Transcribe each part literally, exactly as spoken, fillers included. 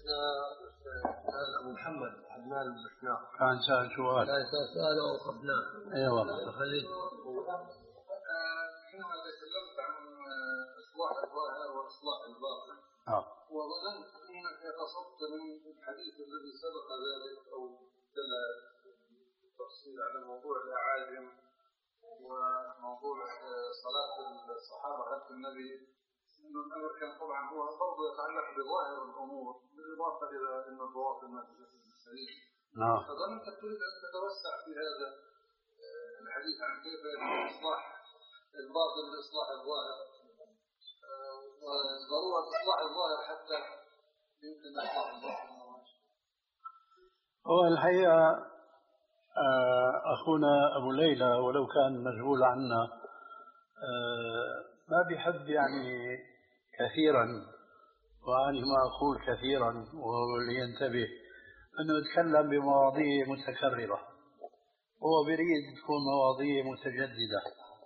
شيخنا سأل أبو محمد عدنان البشناق كان سأل سؤال لا سأله وخبناه. أي والله. خليه. حينما تكلمت عن إصلاح الظاهر وإصلاح الباطن آه. وظننت أنك قصدت من الحديث الذي سبق ذلك أو دل التفصيل على موضوع الأعاجم وموضوع صلاة الصحابة خلف النبي، إنه الأمر كان طبعا هو برضه يتعلق بظاهر الأمور بالإضافة إلى أن البواطن ما تجسد السليم. آه. فظننت تريد أن تتوسع في هذا الحديث عن كيف يتم إصلاح الباطن لإصلاح الظاهر، وضرورة إصلاح الظاهر حتى يمكن إصلاح الباطن. هو الحقيقة أخونا أبو ليلى ولو كان مشغول عنا ما بيحب يعني كثيرا، وأنا ما أقول كثيرا وهو لينتبه أنه يتكلم بمواضيع متكررة، هو بريد تكون مواضيع متجددة،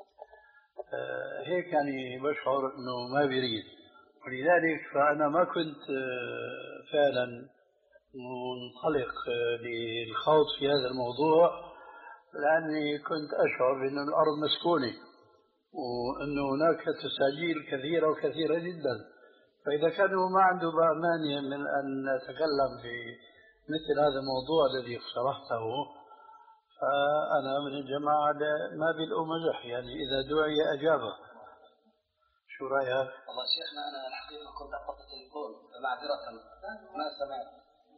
هيك يعني بشعر أنه ما بريد، ولذلك فأنا ما كنت فعلا منطلق للخوض في هذا الموضوع، لأني كنت أشعر بأن الأرض مسكونة وأن هناك تساجيل كثيرة وكثيرة جدا، فإذا كانوا ما عنده مانع من أن نتكلم في مثل هذا الموضوع الذي اقترحته، فأنا من الجماعة ما بالأو مزح، يعني إذا دعي أجابه. شو رأيك؟ والله شيخنا أنا الحقيقة كنت أخذت التليفون فمعذرة ما سمعت.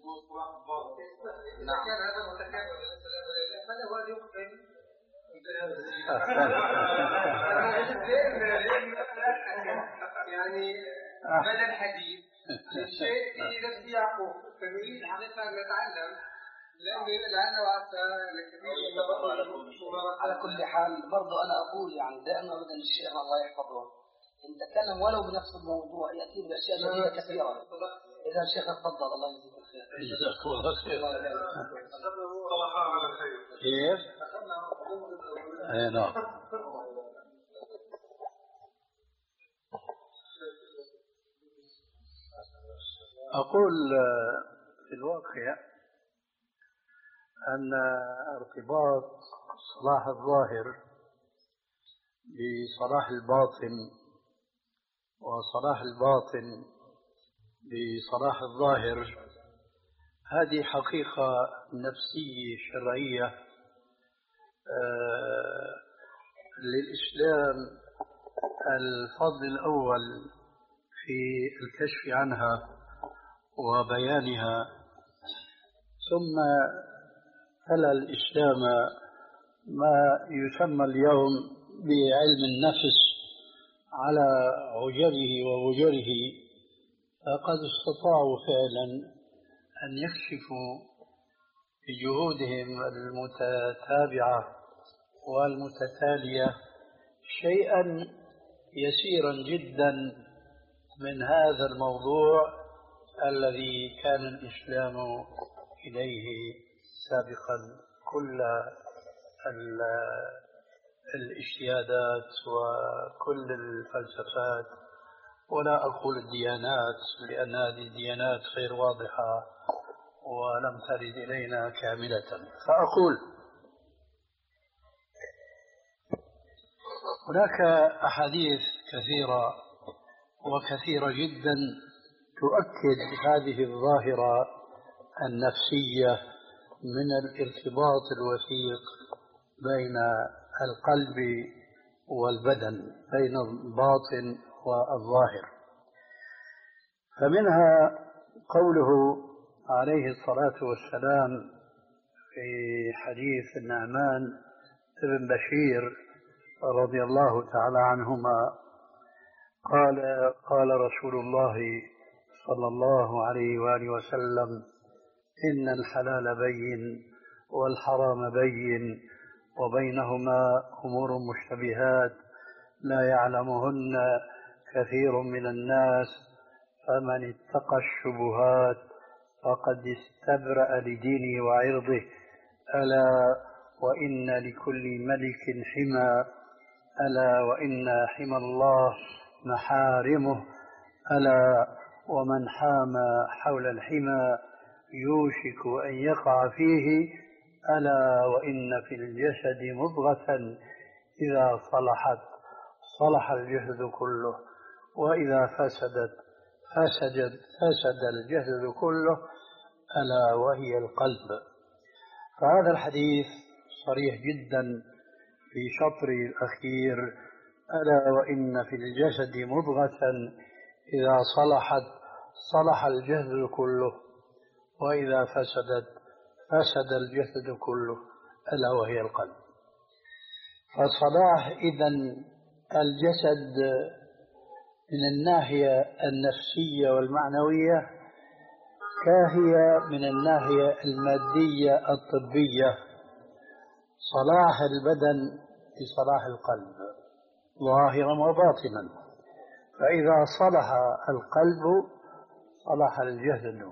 إذا كان هذا متكامل فلا هو يمكن يعني بدل الحديث الشيء في نفس يعقوب، فنريد حقيقة أن نتعلم لأنه لعل وعسى على كل حال برضو أنا أقول يعني دائما أبدا الشيخ الله يحفظه نتكلم ولو بنفس الموضوع يأتي بأشياء جديدة كثيرة. إذا الشيخ تفضل الله يجزيك الخير. جزاك الله خير. الله على خير. كيف؟ أي نعم. أقول في الواقع أن ارتباط صلاح الظاهر بصلاح الباطن وصلاح الباطن بصلاح الظاهر هذه حقيقة نفسية شرعية آه للإسلام الفضل الأول في الكشف عنها وبيانها، ثم تلا الإسلام ما يسمى اليوم بعلم النفس على عجله ووجره، فقد استطاعوا فعلا أن يكشفوا بجهودهم المتتابعة والمتتالية شيئا يسيرا جدا من هذا الموضوع الذي كان الإسلام إليه سابقا كل الاجتهادات وكل الفلسفات، ولا أقول الديانات لأن هذه الديانات غير واضحة ولم ترد إلينا كاملة. فأقول هناك أحاديث كثيرة وكثيرة جدا تؤكد هذه الظاهرة النفسية من الارتباط الوثيق بين القلب والبدن، بين الباطن والظاهر. فمنها قوله عليه الصلاة والسلام في حديث النعمان بن بشير رضي الله تعالى عنهما قال قال رسول الله صلى الله عليه وآله وسلم: إن الحلال بين والحرام بين وبينهما أمور مشتبهات لا يعلمهن كثير من الناس فمن اتقى الشبهات فقد استبرأ لدينه وعرضه ألا وإن لكل ملك حمى ألا وإن حمى الله محارمه ألا ومن حام حول الحمى يوشك أن يقع فيه ألا وإن في الجسد مضغة إذا صلحت صلح الجسد كله وإذا فسدت فسد فسد الجسد كله ألا وهي القلب. فهذا الحديث صريح جدا في شطره الأخير: ألا وإن في الجسد مضغة إذا صلحت صلح الجسد كله وإذا فسدت فسد الجسد كله ألا وهي القلب. فصلاح إذن الجسد من الناحية النفسية والمعنوية كاهي من الناحية المادية الطبية. صلاح البدن بصلاح القلب ظاهرا وباطنا، فإذا صلح القلب صلح الجسد،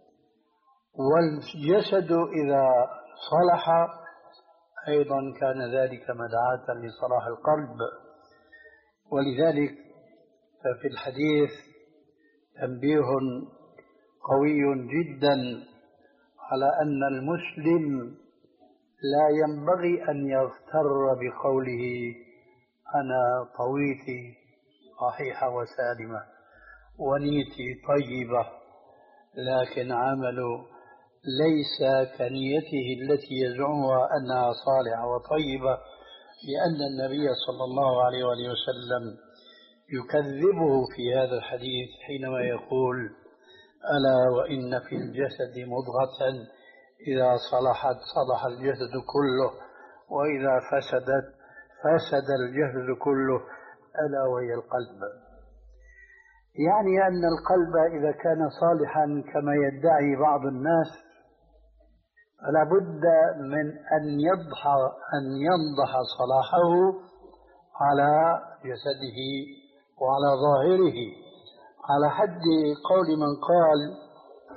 والجسد إذا صلح أيضا كان ذلك مدعاة لصلاح القلب. ولذلك ففي الحديث تنبيه قوي جدا على أن المسلم لا ينبغي أن يغتر بقوله أنا طويتي صحيحة وسالمة ونيتي طيبة، لكن عمله ليس كنيته التي يزعمها أنها صالحة وطيبة، لأن النبي صلى الله عليه وآله وسلم يكذبه في هذا الحديث حينما يقول ألا وإن في الجسد مضغة إذا صلحت صلح الجسد كله وإذا فسدت فسد الجسد كله ألا وهي القلب. يعني أن القلب إذا كان صالحا كما يدعي بعض الناس فلا بد من أن يضح أن ينضح صلاحه على جسده وعلى ظاهره، على حد قول من قال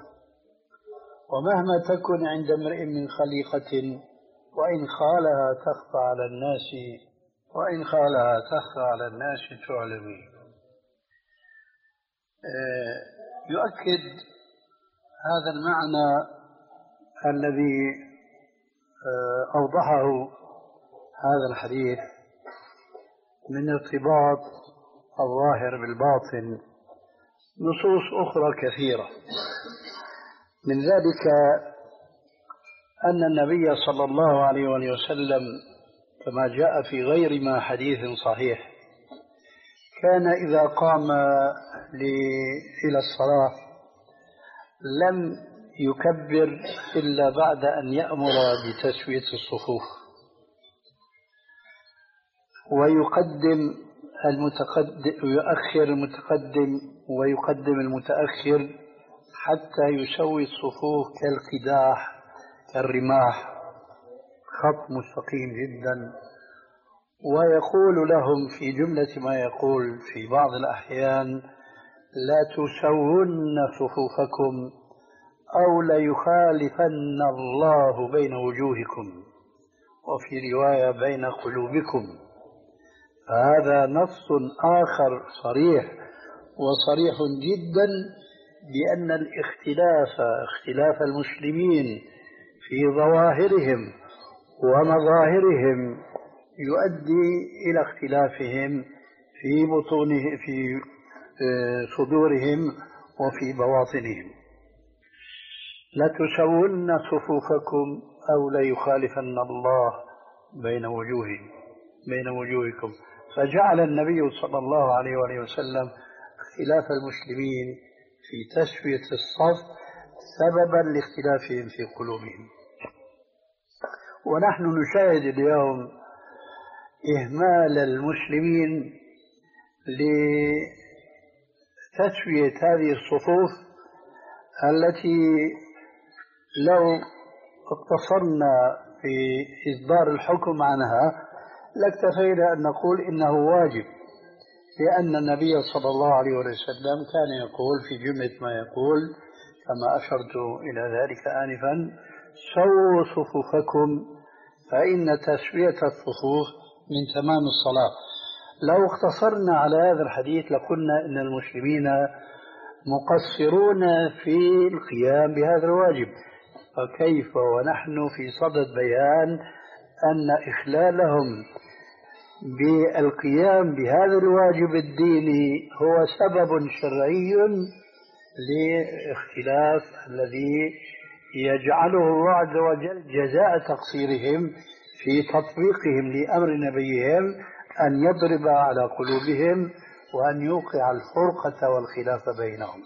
ومهما تكن عند امرئ من خليقة وإن خالها تخفى على الناس وإن خالها تخفى على الناس تعلمي. يؤكد هذا المعنى الذي أوضحه هذا الحديث من ارتباط الظاهر بالباطن نصوص أخرى كثيرة. من ذلك أن النبي صلى الله عليه وسلم كما جاء في غير ما حديث صحيح كان إذا قام إلى الصلاة لم يكبر إلا بعد أن يأمر بتسوية الصفوف، ويقدم المتقدم ويؤخر المتقدم ويقدم المتأخر حتى يسوي الصفوف كالقداح كالرماح، خط مستقيم جدا. ويقول لهم في جملة ما يقول في بعض الأحيان لا تسون صفوفكم أو ليخالفن الله بين وجوهكم، وفي رواية بين قلوبكم. فهذا نص آخر صريح وصريح جدا بأن الاختلاف اختلاف المسلمين في ظواهرهم ومظاهرهم يؤدي إلى اختلافهم في بطونه في صدورهم وفي بواطنهم. لا تسون صفوفكم أو ليخالفن الله بين وجوههم بين وجوهكم. فجعل النبي صلى الله عليه وآله وسلم اختلاف المسلمين في تسوية الصف سببا لاختلافهم في قلوبهم. ونحن نشاهد اليوم إهمال المسلمين لتسوية هذه الصفوف التي لو اقتصرنا في إصدار الحكم عنها لاكتفينا أن نقول إنه واجب، لأن النبي صلى الله عليه وسلم كان يقول في جملة ما يقول كما أشرت إلى ذلك آنفا: سووا صفوفكم فإن تسوية الصفوف من تمام الصلاة. لو اقتصرنا على هذا الحديث لقلنا إن المسلمين مقصرون في القيام بهذا الواجب، فكيف ونحن في صدد بيان أن إخلالهم بالقيام بهذا الواجب الديني هو سبب شرعي لاختلاف الذي يجعله الله عز وجل جزاء تقصيرهم في تطبيقهم لأمر نبيهم أن يضرب على قلوبهم وأن يوقع الفرقة والخلاف بينهم.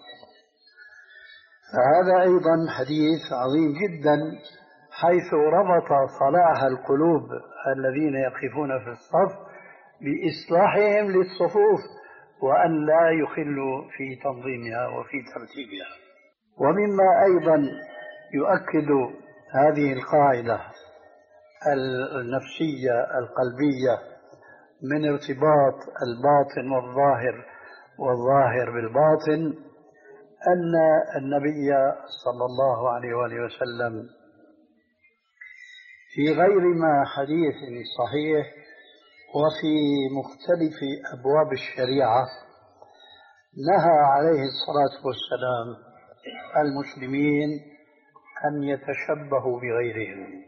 فهذا أيضا حديث عظيم جدا، حيث ربط صلاح القلوب الذين يقفون في الصف بإصلاحهم للصفوف وأن لا يخلوا في تنظيمها وفي ترتيبها. ومما أيضا يؤكد هذه القاعدة النفسية القلبية من ارتباط الباطن والظاهر والظاهر بالباطن أن النبي صلى الله عليه وآله وسلم في غير ما حديث صحيح وفي مختلف أبواب الشريعة نهى عليه الصلاة والسلام المسلمين أن يتشبهوا بغيرهم،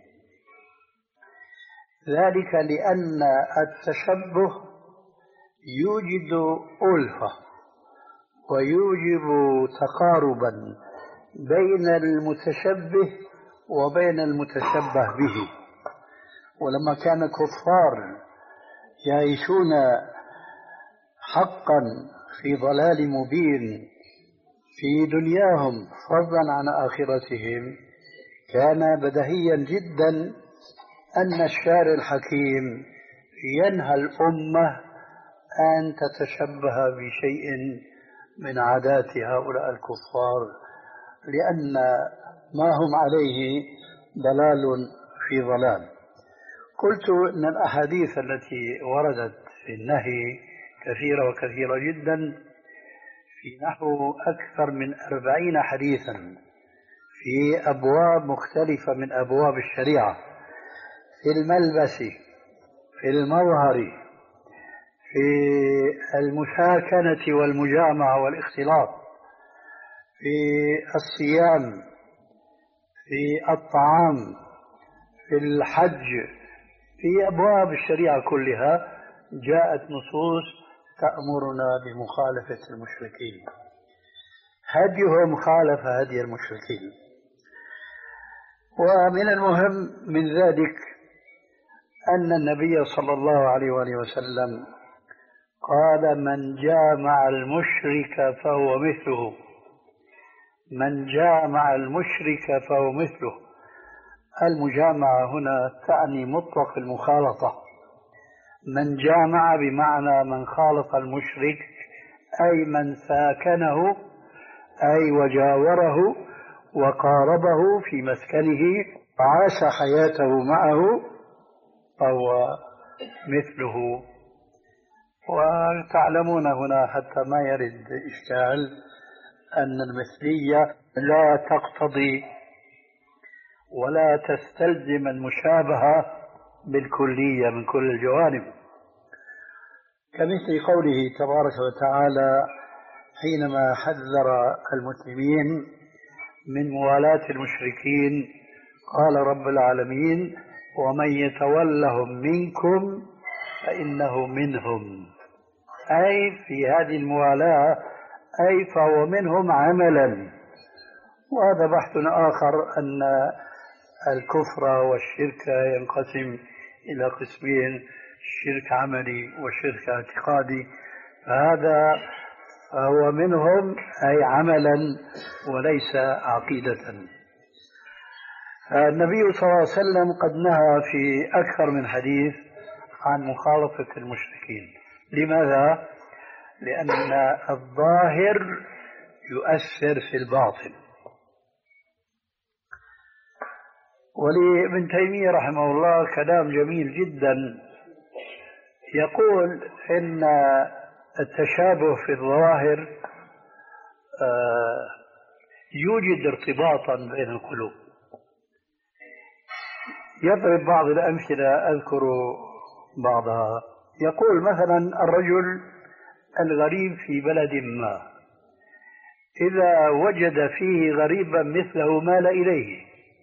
ذلك لأن التشبه يوجد ألفة ويوجب تقاربا بين المتشبه وبين المتشبه به. ولما كان كفار يعيشون حقا في ضلال مبين في دنياهم فضلا عن آخرتهم، كان بديهيا جدا أن الشارع الحكيم ينهى الأمة أن تتشبه بشيء من عادات هؤلاء الكفار، لأن ما هم عليه ضلال في ضلال. قلت أن الأحاديث التي وردت في النهي كثيرة وكثيرة جدا، في نحو أكثر من أربعين حديثا في أبواب مختلفة من أبواب الشريعة، في الملبس، في المظهر، في المساكنة والمجامعة والاختلاط، في الصيام، في الطعام، في الحج، في أبواب الشريعة كلها جاءت نصوص تأمرنا بمخالفة المشركين، هديهم خالف هدي المشركين. ومن المهم من ذلك أن النبي صلى الله عليه وآله وسلم قال: من جامع المشرك فهو مثله. من جامع المشرك فهو مثله. المجامعة هنا تعني مطلق المخالطة. من جامع بمعنى من خالط المشرك، أي من ساكنه، أي وجاوره وقاربه في مسكنه وعاش حياته معه، فهو مثله. وتعلمون هنا حتى ما يرد إشكال أن المثلية لا تقتضي ولا تستلزم المشابهة بالكلية من كل الجوانب، كمثل قوله تبارك وتعالى حينما حذر المسلمين من موالاة المشركين قال رب العالمين: ومن يتولهم منكم فإنه منهم، أي في هذه الموالاة، أي فهو منهم عملا. وهذا بحث آخر، أن الكفر والشرك ينقسم إلى قسمين: شرك عملي وشرك اعتقادي، فهذا فهو منهم أي عملا وليس عقيدة. النبي صلى الله عليه وسلم قد نهى في أكثر من حديث عن مخالطة المشركين. لماذا؟ لأن الظاهر يؤثر في الباطن. ولابن تيمية رحمه الله كلام جميل جدا، يقول إن التشابه في الظواهر يوجد ارتباطا بين القلوب. يضرب بعض الأمثلة أذكر بعضها. يقول مثلا الرجل الغريب في بلد ما إذا وجد فيه غريبا مثله مال إليه،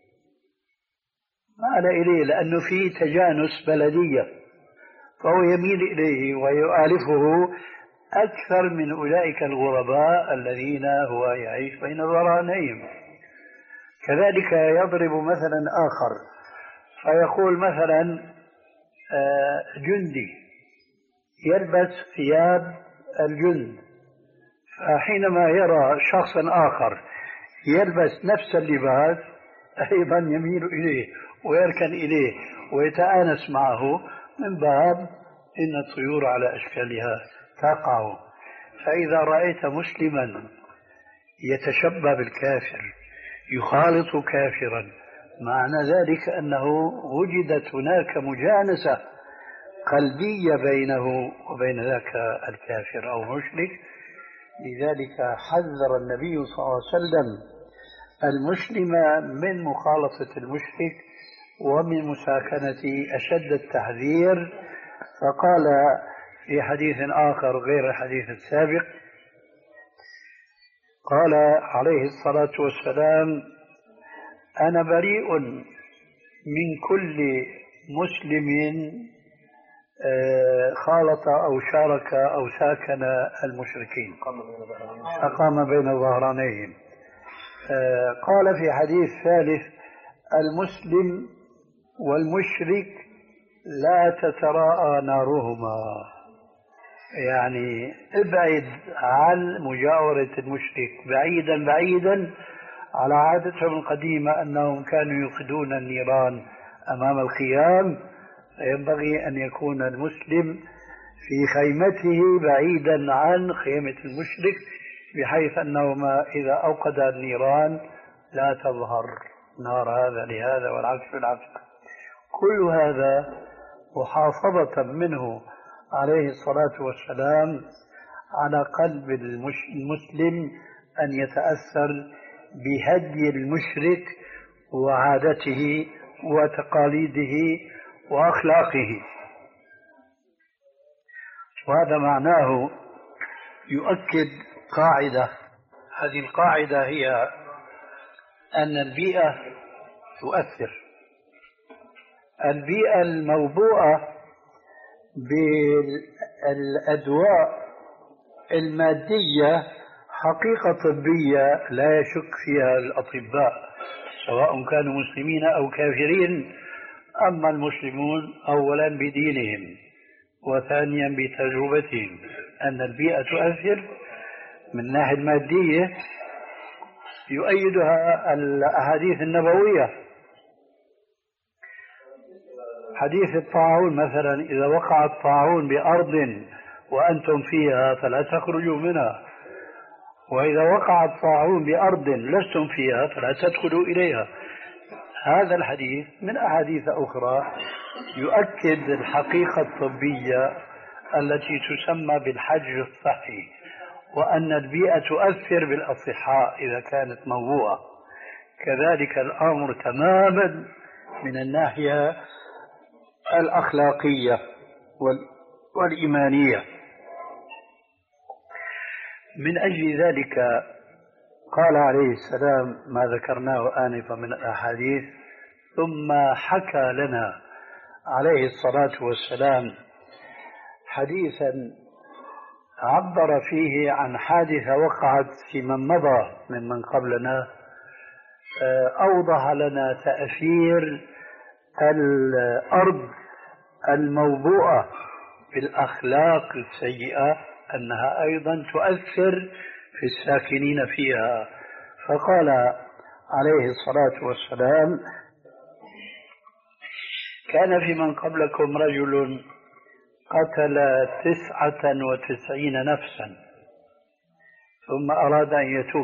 مال إليه لأنه فيه تجانس بلدية، فهو يميل إليه ويؤالفه أكثر من أولئك الغرباء الذين هو يعيش بين ظهرانيهم. كذلك يضرب مثلا آخر فيقول مثلا جندي يلبس ثياب الجند، فحينما يرى شخصا آخر يلبس نفس اللباس أيضا يميل إليه ويركن إليه ويتآنس معه، من باب إن الطيور على أشكالها تقع. فإذا رأيت مسلما يتشبه بالكافر يخالط كافرا، معنى ذلك أنه وجدت هناك مجانسة قلبية بينه وبين ذاك الكافر أو مشرك. لذلك حذر النبي صلى الله عليه وسلم المسلم من مخالطة المشرك ومن مساكنة أشد التحذير، فقال في حديث آخر غير الحديث السابق، قال عليه الصلاة والسلام: أنا بريء من كل مسلم خالط أو شارك أو ساكن المشركين أقام بين ظهرانيهم. قال في حديث ثالث: المسلم والمشرك لا تتراءى نارهما، يعني ابعد عن مجاورة المشرك بعيدا بعيدا. على عادتهم القديمة أنهم كانوا يوقدون النيران أمام الخيام، فينبغي أن يكون المسلم في خيمته بعيدا عن خيمة المشرك، بحيث أنه ما إذا أوقد النيران لا تظهر نار هذا لهذا والعكس بالعكس. كل هذا محافظة منه عليه الصلاة والسلام على قلب المسلم أن يتأثر بهدي المشرك وعادته وتقاليده وأخلاقه. وهذا معناه يؤكد قاعدة، هذه القاعدة هي أن البيئة تؤثر. البيئة الموبوءة بالأدواء المادية حقيقة طبية لا يشك فيها الأطباء سواء كانوا مسلمين أو كافرين. أما المسلمون أولا بدينهم وثانيا بتجربتهم أن البيئة تؤثر من الناحية المادية، يؤيدها الأحاديث النبوية. حديث الطاعون مثلا: إذا وقع الطاعون بأرض وأنتم فيها فلا تخرجوا منها، وإذا وقع الطاعون بأرض لستم فيها فلا تدخلوا إليها. هذا الحديث من أحاديث أخرى يؤكد الحقيقة الطبية التي تسمى بالحجر الصحي، وأن البيئة تؤثر بالأصحاء إذا كانت موبوءة. كذلك الأمر تماما من الناحية الأخلاقية والإيمانية. من أجل ذلك قال عليه السلام ما ذكرناه آنفا من الأحاديث: ثم حكى لنا عليه الصلاة والسلام حديثا عبر فيه عن حادثة وقعت في من مضى ممن قبلنا، أوضح لنا تأثير الأرض الموبوءة بالأخلاق السيئة أنها أيضا تؤثر في الساكنين فيها. فقال عليه الصلاة والسلام: كان في من قبلكم رجل قتل تسعة وتسعين نفسا ثم أراد أن يتوب،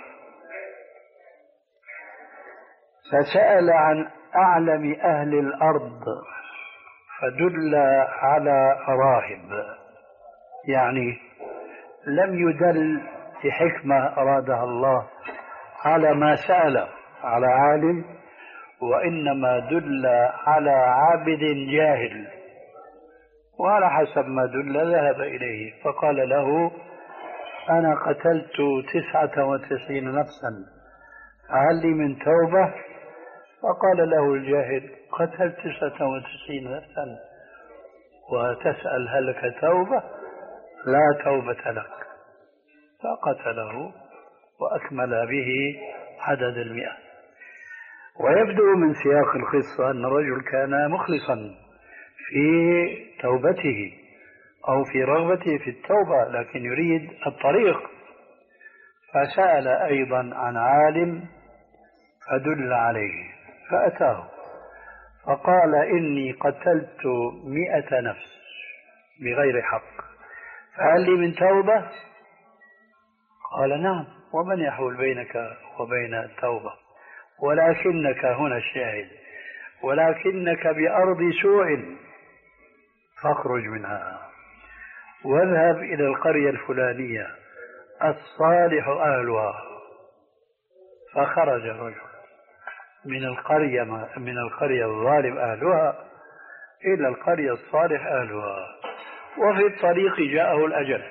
فسأل عن أعلم أهل الأرض فدل على راهب، يعني لم يدل بحكمة أرادها الله على ما سأل على عالم، وإنما دل على عابد جاهل، وعلى حسب ما دل ذهب إليه. فقال له أنا قتلت تسعة وتسعين نفسا فهل لي من توبة؟ فقال له الجاهل قتلت تسعة وتسعين نفسا وتسأل هل لك توبة؟ لا توبة لك. فقتله وأكمل به عدد المئة. ويبدو من سياق القصة أن الرجل كان مخلصا في توبته أو في رغبته في التوبة، لكن يريد الطريق، فسأل أيضا عن عالم فدل عليه فأتاه فقال إني قتلت مئة نفس بغير حق فهل لي من توبة؟ قال نعم، ومن يحول بينك وبين التوبة؟ ولكنك هنا الشاهد، ولكنك بأرض سوء فاخرج منها واذهب إلى القرية الفلانية الصالح أهلها. فخرج الرجل من القرية من القرية الظالم أهلها إلى القرية الصالح أهلها، وفي الطريق جاءه الأجل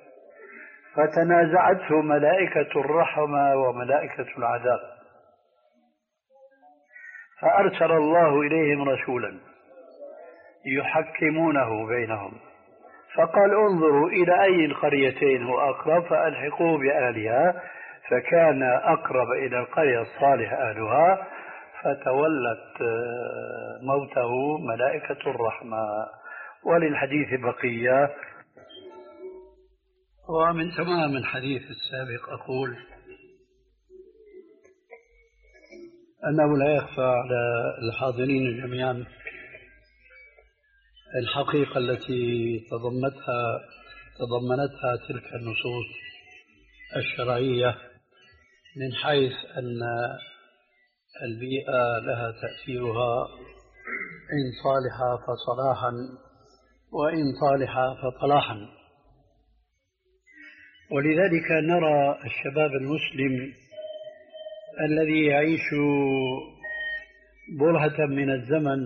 فتنازعته ملائكة الرحمة وملائكة العذاب، فأرسل الله إليهم رسولا يحكمونه بينهم، فقال انظروا إلى أي القريتين هو أقرب فألحقوه بأهلها، فكان أقرب إلى القرية الصالح أهلها، فتولت موته ملائكة الرحمة. وللحديث بقية. ومن تمام الحديث السابق أقول أنه لا يخفى على الحاضرين جميعا الحقيقة التي تضمنتها تضمنتها تلك النصوص الشرعية، من حيث أن البيئة لها تأثيرها إن صالحة فصلاحا وإن صالحة فطلاحا. ولذلك نرى الشباب المسلم الذي يعيش برهة من الزمن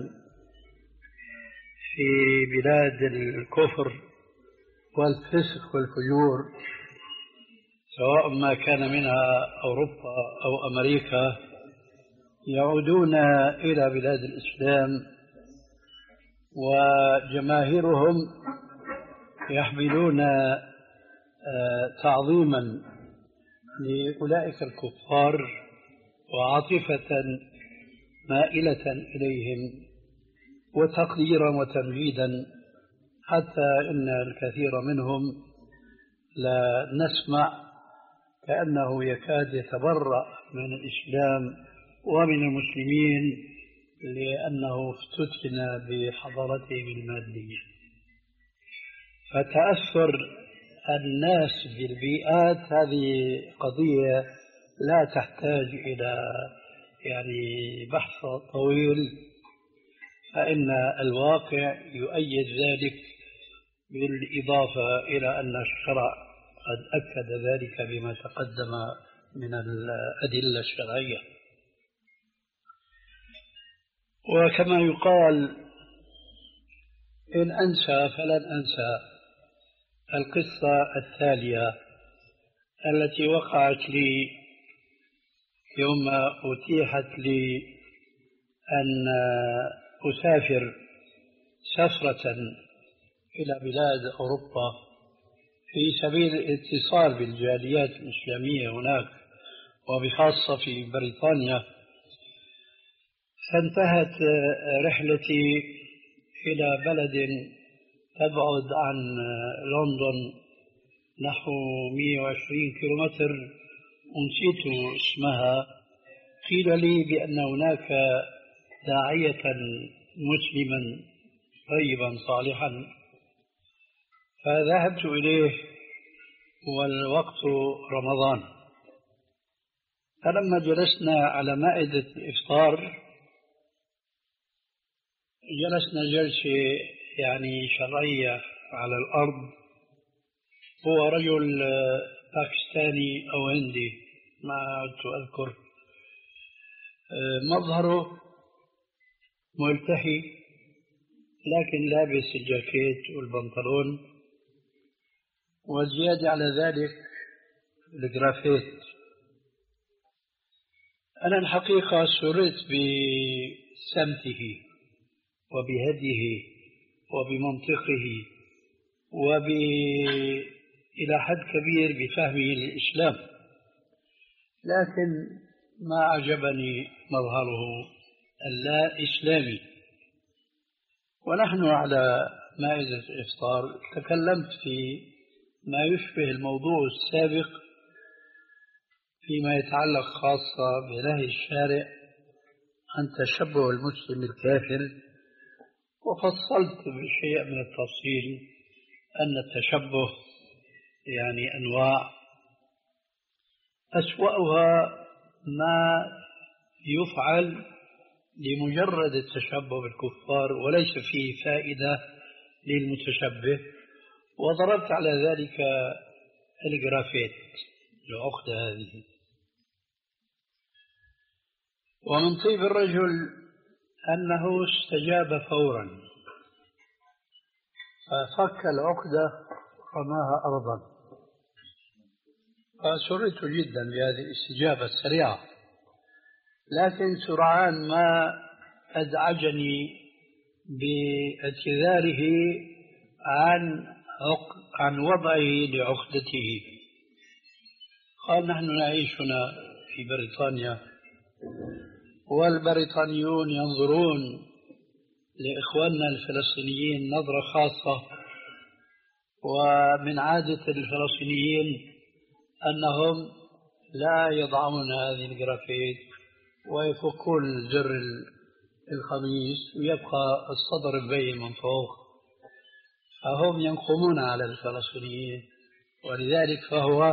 في بلاد الكفر والفسق والفجور، سواء ما كان منها أوروبا أو أمريكا، يعودون إلى بلاد الإسلام وجماهيرهم يحملون تعظيما لأولئك الكفار وعاطفة مائلة إليهم وتقديرا وتمجيدا، حتى إن الكثير منهم لا نسمع كأنه يكاد يتبرأ من الإسلام ومن المسلمين لأنه افتتن بحضارتهم المادية. فتأثر الناس بالبيئات هذه قضية لا تحتاج إلى يعني بحث طويل، فإن الواقع يؤيد ذلك، بالإضافة إلى أن الشرع قد أكد ذلك بما تقدم من الأدلة الشرعية. وكما يقال إن أنسى فلن أنسى القصة التالية التي وقعت لي يوم أتيحت لي أن أسافر سفرة إلى بلاد أوروبا في سبيل الاتصال بالجاليات الإسلامية هناك وبخاصة في بريطانيا. فانتهت رحلتي إلى بلد تبعد عن لندن نحو مئة وعشرين كيلومتر، ونسيت اسمها. قيل لي بأن هناك داعية مسلما طيبا صالحا، فذهبت إليه والوقت رمضان. فلما جلسنا على مائدة الإفطار جلسنا جلسة يعني شرعية على الأرض. هو رجل باكستاني أو هندي ما عدت أذكر، مظهره ملتحي لكن لابس الجاكيت والبنطلون، والزيادة على ذلك الجرافيت. أنا الحقيقة سررت بسمته وبهديه وبمنطقه وب إلى حد كبير بفهمه للإسلام، لكن ما أعجبني مظهره اللا إسلامي. ونحن على مائدة الإفطار تكلمت في ما يشبه الموضوع السابق فيما يتعلق خاصة بنهي الشارع عن تشبه المسلم الكافر، وفصلت بشيء من التفصيل أن التشبه يعني أنواع، أسوأها ما يفعل لمجرد التشبه بالكفار وليس فيه فائدة للمتشبه، وضربت على ذلك الجرافيت العقدة هذه. ومن طيب الرجل أنه استجاب فورا ففك العقدة رماها أرضا، فسررت جدا بهذه الاستجابة السريعة، لكن سرعان ما أزعجني باعتذاره عن عن وضعه لعقدته. قال: نحن نعيش هنا في بريطانيا، والبريطانيون ينظرون لإخواننا الفلسطينيين نظرة خاصة، ومن عادة الفلسطينيين أنهم لا يضعون هذه الجرافيت ويفكون زر القميص ويبقى الصدر مبين من فوق، فهم ينقمون على الفلسطينيين، ولذلك فهو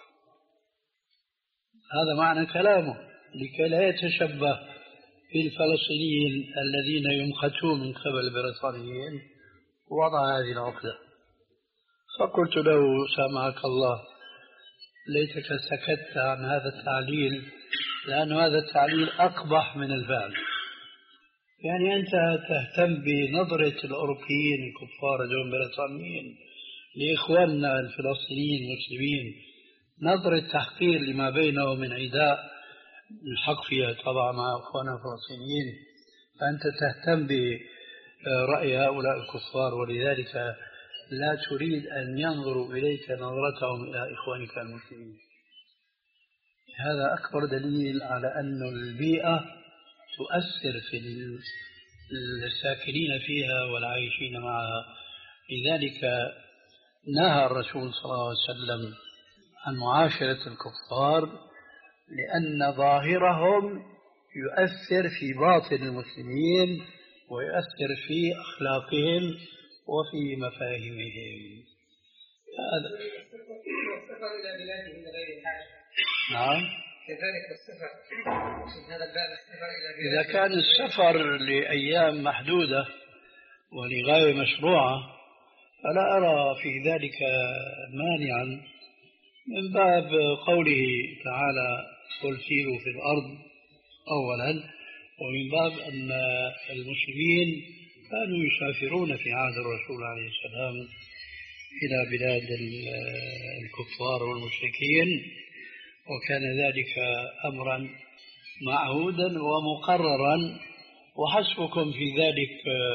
هذا معنى كلامه لكي لا يتشبه بالفلسطينيين الذين يمقتون من قبل البريطانيين وضع هذه العقدة. فقلت له: سامحك الله، ليتك سكت عن هذا التعليل، لأن هذا التعليل أقبح من الفعل. يعني أنت تهتم بنظرة الأوروبيين الكفار دون بريطانيين لإخواننا الفلسطينيين المسلمين، نظرة تحقير لما بينهم من عداء الحق فيها طبعا مع أخواننا الفلسطينيين، فأنت تهتم برأي هؤلاء الكفار، ولذلك لا تريد أن ينظروا إليك نظرتهم إلى إخوانك المسلمين. هذا أكبر دليل على أن البيئة تؤثر في الساكنين فيها والعايشين معها. لذلك نهى الرسول صلى الله عليه وسلم عن معاشرة الكفار، لأن ظاهرهم يؤثر في باطن المسلمين ويؤثر في أخلاقهم وفي مفاهيمهم. هذا السفر إلى بلاده من غير حاجة. نعم، كذلك السفر من هذا الباب، السفر إلى إذا كان السفر لأيام محدودة ولغاية مشروعة فلا أرى في ذلك مانعا، من باب قوله تعالى: قل سيروا في الأرض أولا، ومن باب أن المسلمين كانوا يسافرون في عهد الرسول عليه السلام إلى بلاد الكفار والمشركين، وكان ذلك أمرا معهودا ومقررا. وحسبكم في ذلك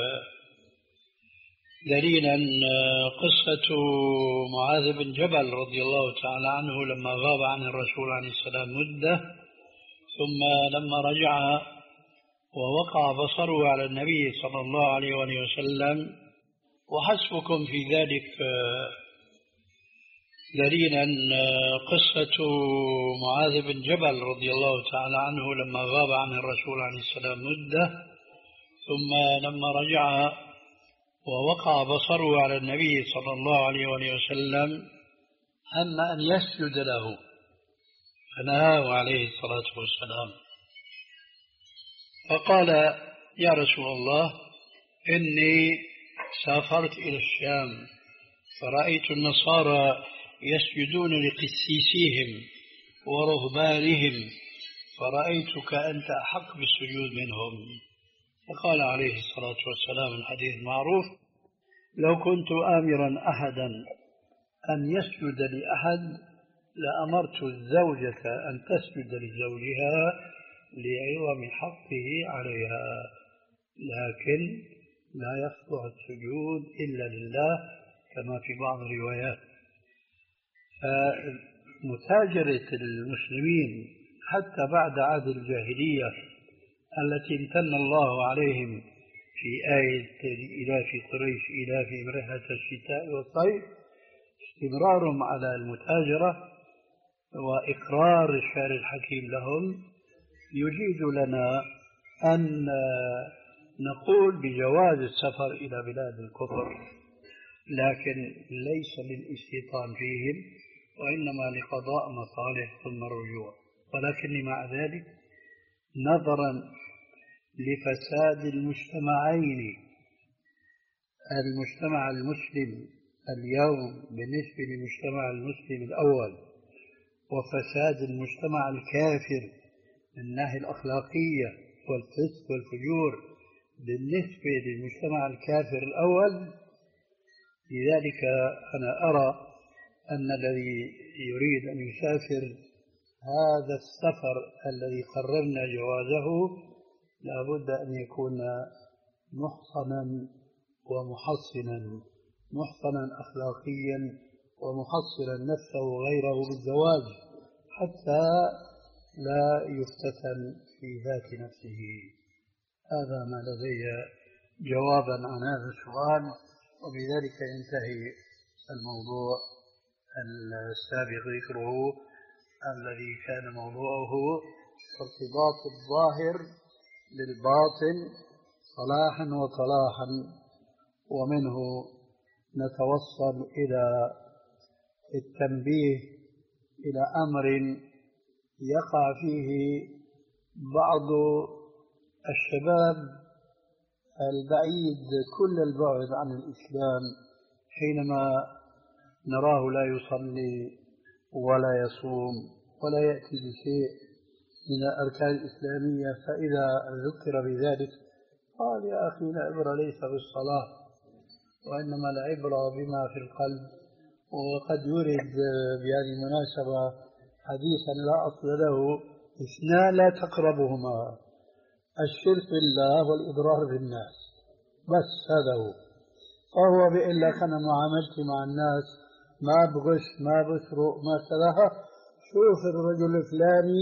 دليلا قصة معاذ بن جبل رضي الله تعالى عنه لما غاب عن الرسول عليه السلام مدة، ثم لما رجع ووقع بصره على النبي صلى الله عليه وسلم. وحسبكم في ذلك دليلا قصة معاذ بن جبل رضي الله تعالى عنه لما غاب عن الرسول عليه السلام مدة، ثم لما رجع ووقع بصره على النبي صلى الله عليه وسلم هم أن يسجد له، فنهاه عليه الصلاة والسلام، فقال: يا رسول الله، إني سافرت إلى الشام فرأيت النصارى يسجدون لقسيسيهم ورهبانهم، فرأيتك أنت أحق بالسجود منهم. فقال عليه الصلاة والسلام الحديث المعروف: لو كنت آمرا أحدا أن يسجد لأحد لأمرت الزوجة أن تسجد لزوجها لعظم حقه عليها، لكن لا يصلح السجود إلا لله كما في بعض الروايات. فمتاجرة المسلمين حتى بعد عهد الجاهلية التي امتن الله عليهم في آية إلاف قريش إلافهم رحلة الشتاء والصيف، استمرارهم على المتاجرة وإقرار الشارع الحكيم لهم يجيز لنا أن نقول بجواز السفر إلى بلاد الكفر، لكن ليس للاستيطان فيهم وإنما لقضاء مصالح ثم الرجوع. ولكني مع ذلك نظرا لفساد المجتمعين، المجتمع المسلم اليوم بالنسبة للمجتمع المسلم الأول، وفساد المجتمع الكافر من الناحية الأخلاقية والفسق والفجور بالنسبة للمجتمع الكافر الأول، لذلك أنا أرى أن الذي يريد أن يسافر هذا السفر الذي قررنا جوازه لابد أن يكون محصنا ومحصنا، محصنا أخلاقيا ومحصنا نفسه وغيره بالزواج حتى لا يفتتن في ذات نفسه. هذا ما لدي جوابا عن هذا السؤال، وبذلك ينتهي الموضوع السابق ذكره الذي كان موضوعه ارتباط الظاهر بالباطن صلاحا وصلاحا، ومنه نتوصل إلى التنبيه إلى أمر يقع فيه بعض الشباب البعيد كل البعد عن الإسلام، حينما نراه لا يصلي ولا يصوم ولا يأتي بشيء من الأركان الإسلامية، فإذا ذكر بذلك قال يا أخي العبرة ليس بالصلاة وإنما العبرة بما في القلب. وقد يرد بهذه المناسبة حديثا لا أصل له، اثنان لا تقربهما، الشرك بالله والإضرار بالناس، بس هذا هو. فهو بيقول لك أنا معاملتي مع الناس ما بغش ما بسرق ما كذا، شوف الرجل الفلاني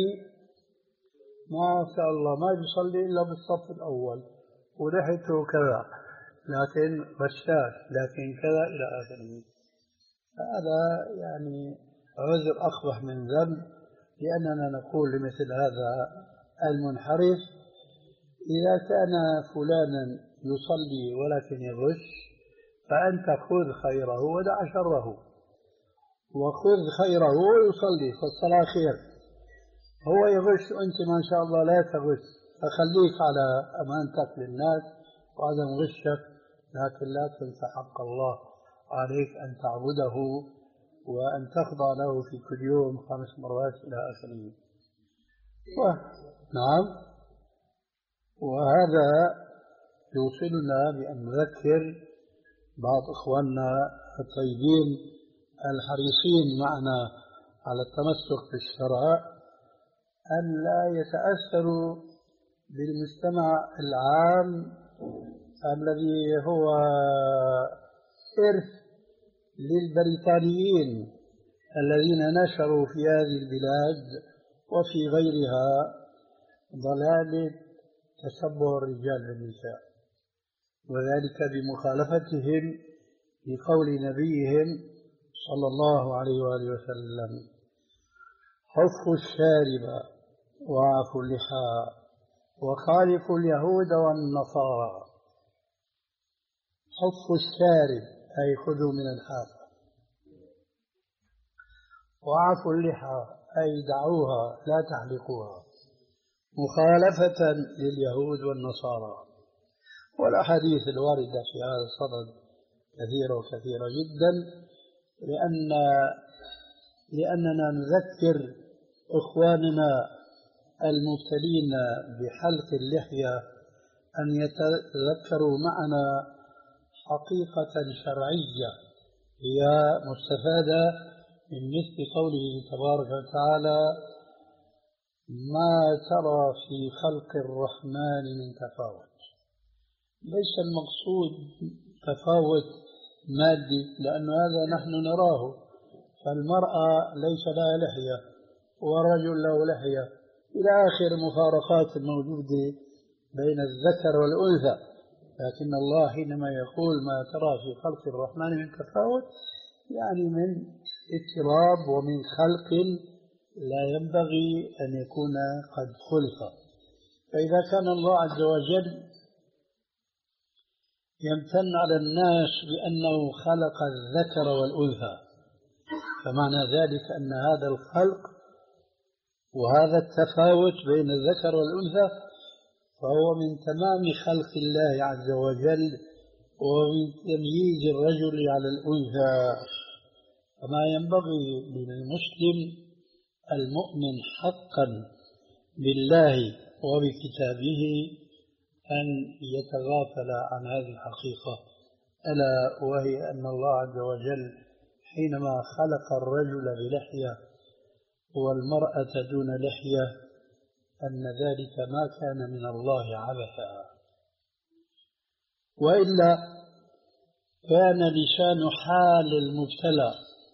ما شاء الله ما بيصلي إلا بالصف الأول ولحيته كذا، لكن غشاش، لكن كذا إلى آخره. هذا يعني عذر أقبح من ذنب، لأننا نقول لمثل هذا المنحرف إذا كان فلانا يصلي ولكن يغش فأنت خذ خيره ودع شره، وخذ خيره ويصلي فالصلاة خير. هو يغش وأنت ما شاء الله لا تغش، فخليك على أمانتك للناس وعدم غشك، لكن لا تنسى حق الله عليك أن تعبده وأن تخضع له في كل يوم خمس مرات إلى آخره. و... نعم، وهذا يوصلنا بأن نذكر بعض إخواننا الطيبين الحريصين معنا على التمسك بالشرع أن لا يتأثروا بالمجتمع العام الذي هو إرث للبريطانيين الذين نشروا في هذه البلاد وفي غيرها ضلالة تشبه الرجال بالنساء، وذلك بمخالفتهم لقول نبيهم صلى الله عليه وآله وسلم: حفوا الشارب وعفوا اللحى وخالفوا اليهود والنصارى. حفوا الشارب أي خذوا من الحافة، وعفوا اللحى أي دعوها لا تحلقوها، مخالفة لليهود والنصارى. والأحاديث الواردة في هذا الصدد كثيرة وكثيرة جدا، لأن لأننا نذكر إخواننا المبتلين بحلق اللحية أن يتذكروا معنا حقيقة شرعية هي مستفادة من مثل قوله تبارك وتعالى ما ترى في خلق الرحمن من تفاوت. ليس المقصود تفاوت مادي، لأن هذا نحن نراه، فالمرأة ليس لها لحية والرجل له لحية إلى آخر المفارقات الموجودة بين الذكر والأنثى. لكن الله حينما يقول ما ترى في خلق الرحمن من تفاوت يعني من اضطراب ومن خلق لا ينبغي أن يكون قد خلق. فإذا كان الله عز وجل يمتن على الناس بأنه خلق الذكر والأنثى، فمعنى ذلك أن هذا الخلق وهذا التفاوت بين الذكر والأنثى فهو من تمام خلق الله عز وجل ومن تمييز الرجل على الأنثى. فما ينبغي للمسلم المؤمن حقا بالله وبكتابه أن يتغافل عن هذه الحقيقة، ألا وهي أن الله عز وجل حينما خلق الرجل بلحية والمرأة دون لحية أن ذلك ما كان من الله عبثا، وإلا كان لسان حال المبتلى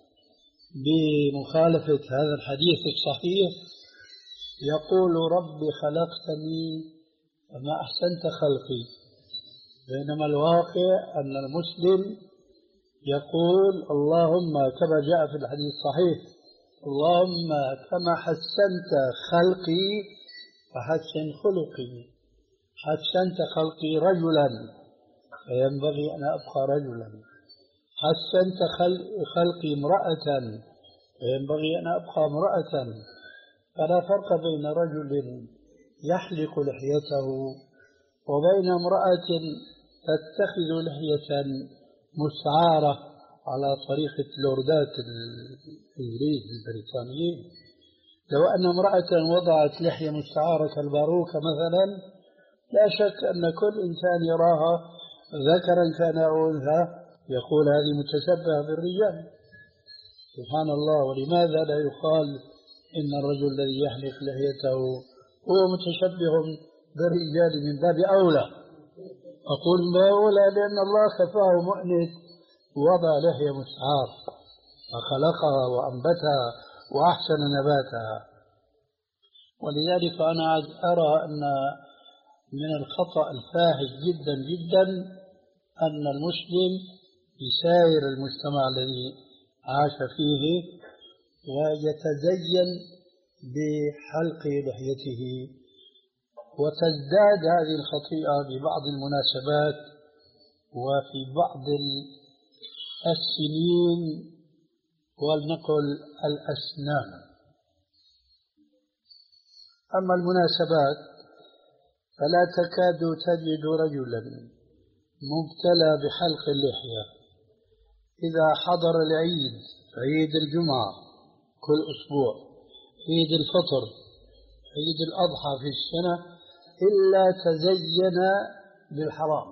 بمخالفة هذا الحديث الصحيح يقول رب خلقتني فما أحسنت خلقي، بينما الواقع أن المسلم يقول اللهم كما جاء في الحديث الصحيح اللهم كما حسنت خلقي فحسن خلقي، حسنت خلقي رجلا فينبغي أن أبقى رجلا، حسنت خلقي امرأة فينبغي أن أبقى امرأة. فلا فرق بين رجل يحلق لحيته وبين امرأة تتخذ لحية مستعارة على طريقة لوردات الإنجليز البريطانيين. لو أن امرأة وضعت لحية مستعارة كالباروكة مثلا لا شك أن كل إنسان يراها ذكرا كان أو أنثى يقول هذه متشبهة بالرجال. سبحان الله، ولماذا لا يقال إن الرجل الذي يحلق لحيته هو متشبه بالرجال من باب أولى؟ أقول ما أولى لأن الله كفاه مؤنس وضع لحية مستعار فخلقها وأنبتها وأحسن نباتها. ولذلك أنا أرى أن من الخطأ الفاحش جدا جدا أن المسلم يساير المجتمع الذي عاش فيه ويتزين بحلق لحيته، وتزداد هذه الخطيئة ببعض المناسبات وفي بعض السنين ولنقل الأسنان. أما المناسبات فلا تكاد تجد رجلا مبتلى بحلق اللحية إذا حضر العيد، عيد الجمعة كل أسبوع، عيد الفطر، عيد الأضحى في السنة، إلا تزين بالحرام،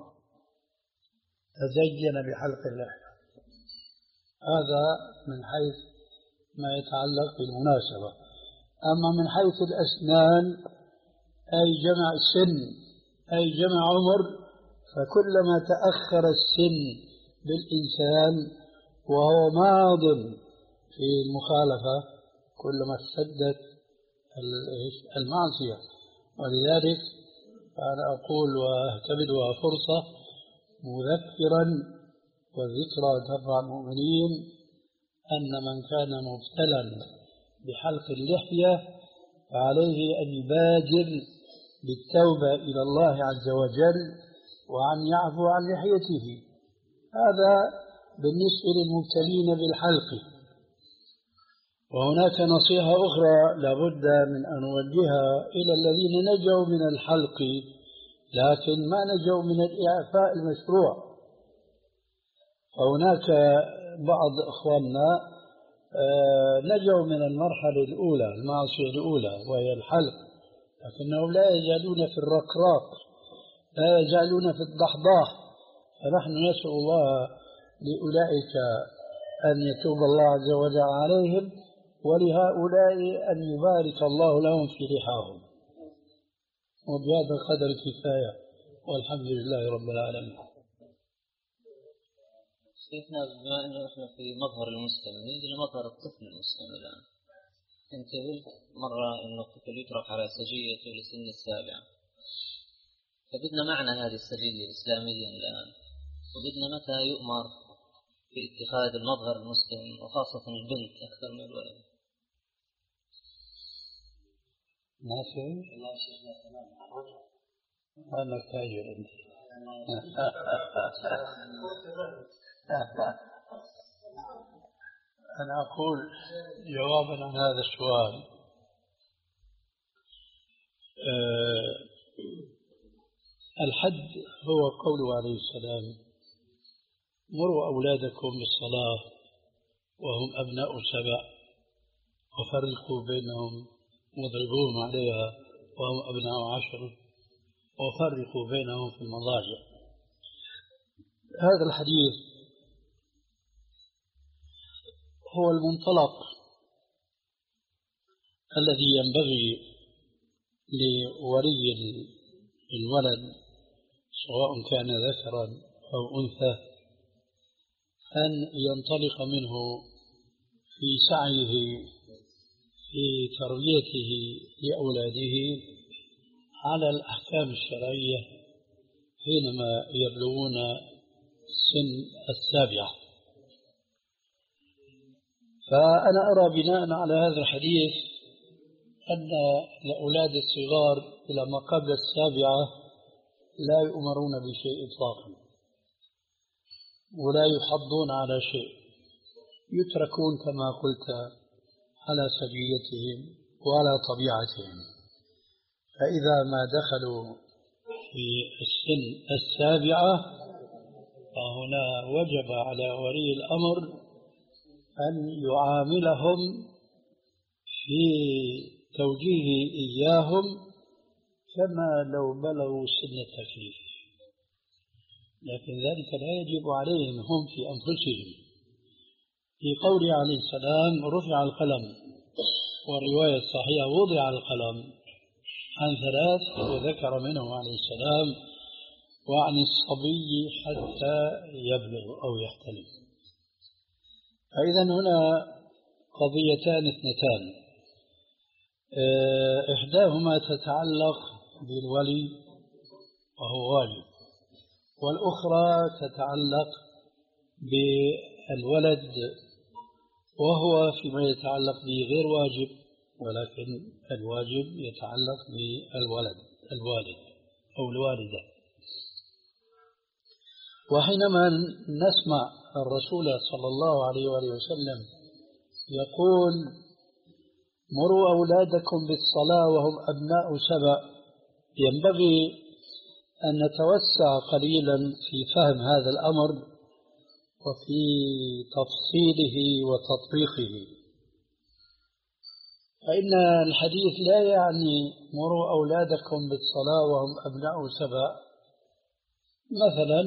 تزين بحلق اللحية. هذا من حيث ما يتعلق بالمناسبة. أما من حيث الأسنان أي جمع سن أي جمع عمر، فكلما تأخر السن بالإنسان وهو ماض في المخالفة كلما اشتدت المعصية. ولذلك أنا أقول وأعتبرها فرصة مذكرا والذكرى تنفع المؤمنين أن من كان مبتلا بحلق اللحية فعليه أن يبادر بالتوبة إلى الله عز وجل وأن يعفو عن لحيته. هذا بالنسبة للمبتلين بالحلق. وهناك نصيحة أخرى لابد من أن نوجهها إلى الذين نجوا من الحلق لكن ما نجوا من الإعفاء المشروع. فهناك بعض إخواننا نجوا من المرحلة الأولى، المعصية الأولى وهي الحلق، لكنهم لا يزالون في الرقراق، لا يزالون في الضحضاح. فنحن نسأل الله لأولئك أن يتوب الله عز وجل عليهم، ولهؤلاء أن يبارك الله لهم في لحاهم. وبهذا القدر كفاية، والحمد لله رب العالمين. شيخنا بما أنه إحنا في مظهر المسلم نيجي لمظهر الطفل المسلم الآن. أنت قلت مرة إنه الطفل يترك على سجيته لسن السابعة، فبدنا معنى هذه السجية إسلاميا الآن، وبدنا متى يؤمر في اتخاذ المظهر المسلم وخاصة البنت أكثر من الولد. ما في الله شيخنا تمام. أنا تاجر أنت. أنا أقول جوابا عن هذا السؤال، أه الحد هو قوله عليه السلام: مروا أولادكم بالصلاة وهم أبناء سبع وفرقوا بينهم واضربوهم عليها وهم أبناء عشر وفرقوا بينهم في المضاجع. هذا الحديث هو المنطلق الذي ينبغي لولي الولد سواء كان ذكرا أو أنثى أن ينطلق منه في سعيه في تربيته لأولاده على الأحكام الشرعية حينما يبلغون سن السابعة. فأنا أرى بناء على هذا الحديث أن الأولاد الصغار إلى ما قبل السابعة لا يؤمرون بشيء إطلاقا ولا يحضون على شيء، يتركون كما قلت على سجيتهم وعلى طبيعتهم. فإذا ما دخلوا في السن السابعة فهنا وجب على ولي الأمر أن يعاملهم في توجيه إياهم كما لو بلغوا سن التكليف، لكن ذلك لا يجب عليهم هم في أنفسهم. في قوله عليه السلام: رفع القلم، والرواية الصحيحة وضع القلم عن ثلاث، وذكر منهم عليه السلام وعن الصبي حتى يبلغ أو يحتلم. فإذا هنا قضيتان اثنتان، إحداهما تتعلق بالولي وهو واجب، والأخرى تتعلق بالولد وهو فيما يتعلق به غير واجب، ولكن الواجب يتعلق بالولد الوالد أو الوالدة. وحينما نسمع الرسول صلى الله عليه وآله وسلم يقول: مروا أولادكم بالصلاة وهم أبناء سبع، ينبغي أن نتوسع قليلا في فهم هذا الأمر وفي تفصيله وتطبيقه. فإن الحديث لا يعني مروا أولادكم بالصلاة وهم أبناء سبع. مثلا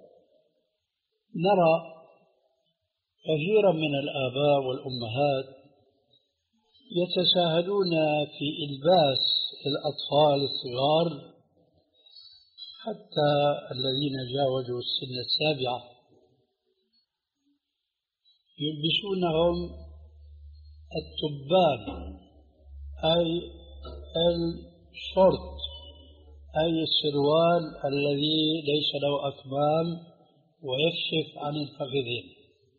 نرى كثيرا من الآباء والأمهات يتساهلون في إلباس الأطفال الصغار حتى الذين جاوزوا السن السابعة، يلبسونهم التبان أي الشورت أي السروال الذي ليس له أكمام ويكشف عن الفخذين.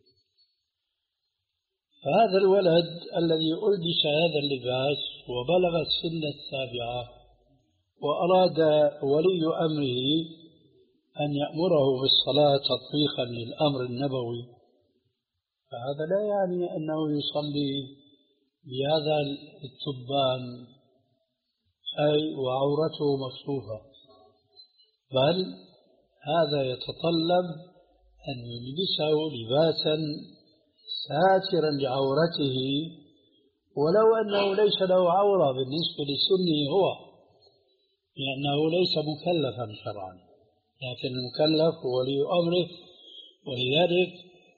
فهذا الولد الذي ألبس هذا اللباس وبلغ السن السابعة وأراد ولي أمره أن يأمره بالصلاة تطبيقا للأمر النبوي، فهذا لا يعني أنه يصلي بهذا التبان أي وعورته مكشوفة، بل هذا يتطلب أن يلبسه لباسا ساترا لعورته ولو أنه ليس له عورة بالنسبة لسنه هو، لأنه ليس مكلفا شرعا، لكن المكلف هو ولي أمره، ولذلك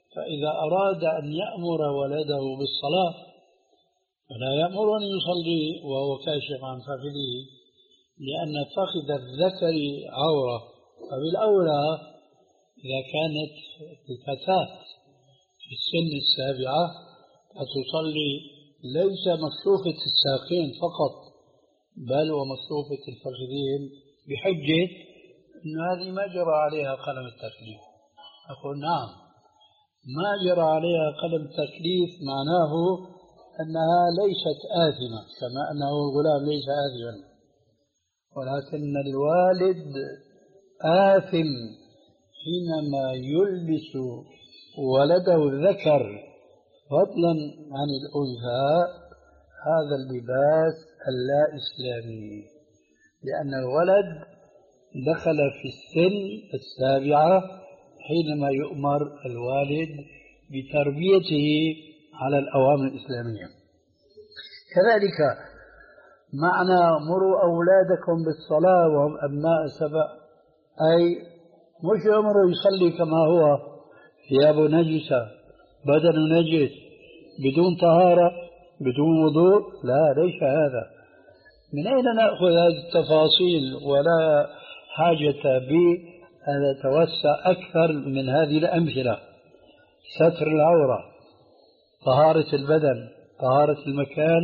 فإذا أراد أن يأمر ولده بالصلاة فلا يأمر أن يصلي وهو كاشف عن فخذه، لأن فخذ الذكر عورة، فبالأولى إذا كانت الفتاة في السن السابعة فتصلي ليس مكشوفة الساقين فقط بل ومكشوفة الفخذين، بحجة أن هذه ما جرى عليها قلم التكليف. أقول نعم، ما جرى عليها قلم التكليف معناه أنها ليست آثمة، كما أنه الغلام ليس آثما، ولكن الوالد آثم حينما يلبس ولده الذكر فضلا عن الأنثى هذا اللباس اللا إسلامي، لأن الولد دخل في السن السابعة حينما يؤمر الوالد بتربيته على الأوامر الإسلامية. كذلك معنى مروا أولادكم بالصلاة وهم أبناء سبع، أي مش أمره يصلي كما هو ثيابه نجسة بدن نجس بدون طهارة بدون وضوء، لا ليس هذا. من أين نأخذ هذه التفاصيل؟ ولا حاجة بي أن أتوسع أكثر من هذه الأمثلة. ستر العورة، طهارة البدن، طهارة المكان.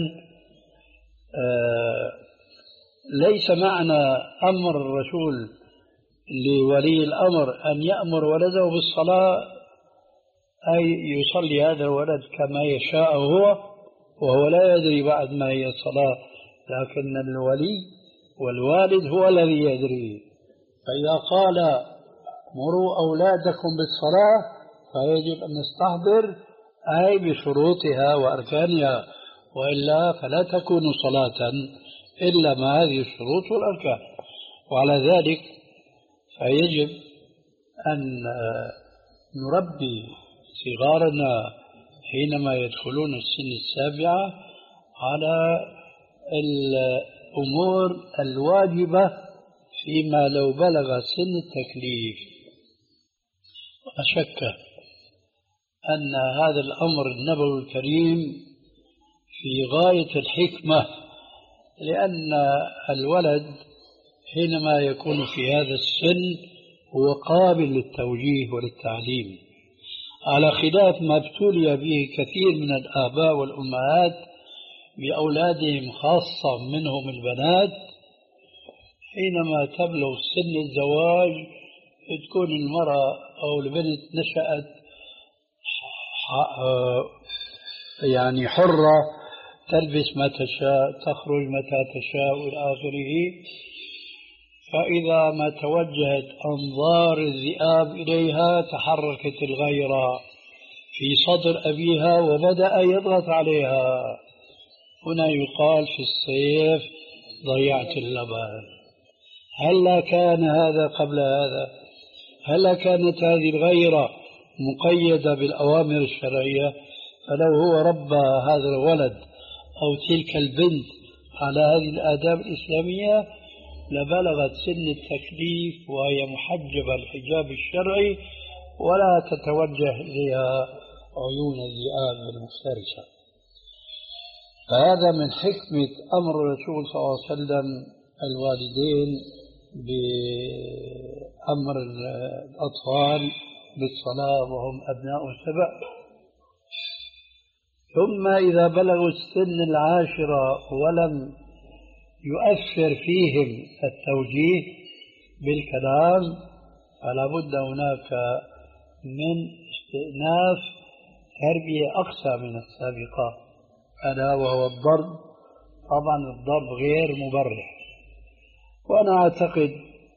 آه ليس معنى أمر الرسول لولي الأمر أن يأمر ولده بالصلاة أي يصلي هذا الولد كما يشاء هو وهو لا يدري بعد ما هي الصلاة، لكن الولي والوالد هو الذي يدري. فإذا قال مروا أولادكم بالصلاة فيجب أن نستحضر أي بشروطها وأركانها، وإلا فلا تكون صلاة إلا مع هذه الشروط والأركان. وعلى ذلك فيجب أن نربي صغارنا حينما يدخلون السن السابعة على الأمور الواجبة فيما لو بلغ سن التكليف. ولا شك أن هذا الأمر النبوي الكريم في غاية الحكمة، لأن الولد حينما يكون في هذا السن هو قابل للتوجيه وللتعليم، على خلاف ما ابتلي به كثير من الآباء والأمهات بأولادهم خاصة منهم البنات. حينما تبلغ سن الزواج تكون المرأة أو البنت نشأت يعني حرة، تلبس ما تشاء، تخرج متى تشاء إلى آخره. فإذا ما توجهت أنظار الذئاب إليها تحركت الغيرة في صدر أبيها وبدأ يضغط عليها. هنا يقال في الصيف ضيعت اللبن. هل كان هذا قبل هذا؟ هل كانت هذه الغيرة مقيدة بالأوامر الشرعية؟ فلو هو ربى هذا الولد أو تلك البنت على هذه الآداب الإسلامية لبلغت سن التكليف وهي محجبة الحجاب الشرعي ولا تتوجه إليها عيون الذئاب المفترسة. فهذا من حكمة أمر الرسول صلى الله عليه وسلم الوالدين بأمر الأطفال بالصلاة وهم أبناء سبع. ثم إذا بلغوا السن العاشرة ولم يؤثر فيهم التوجيه بالكلام فلا بد هناك من استئناف تربية أقصى من السابقة، ألا وهو الضرب. طبعا الضرب غير مبرح، وأنا أعتقد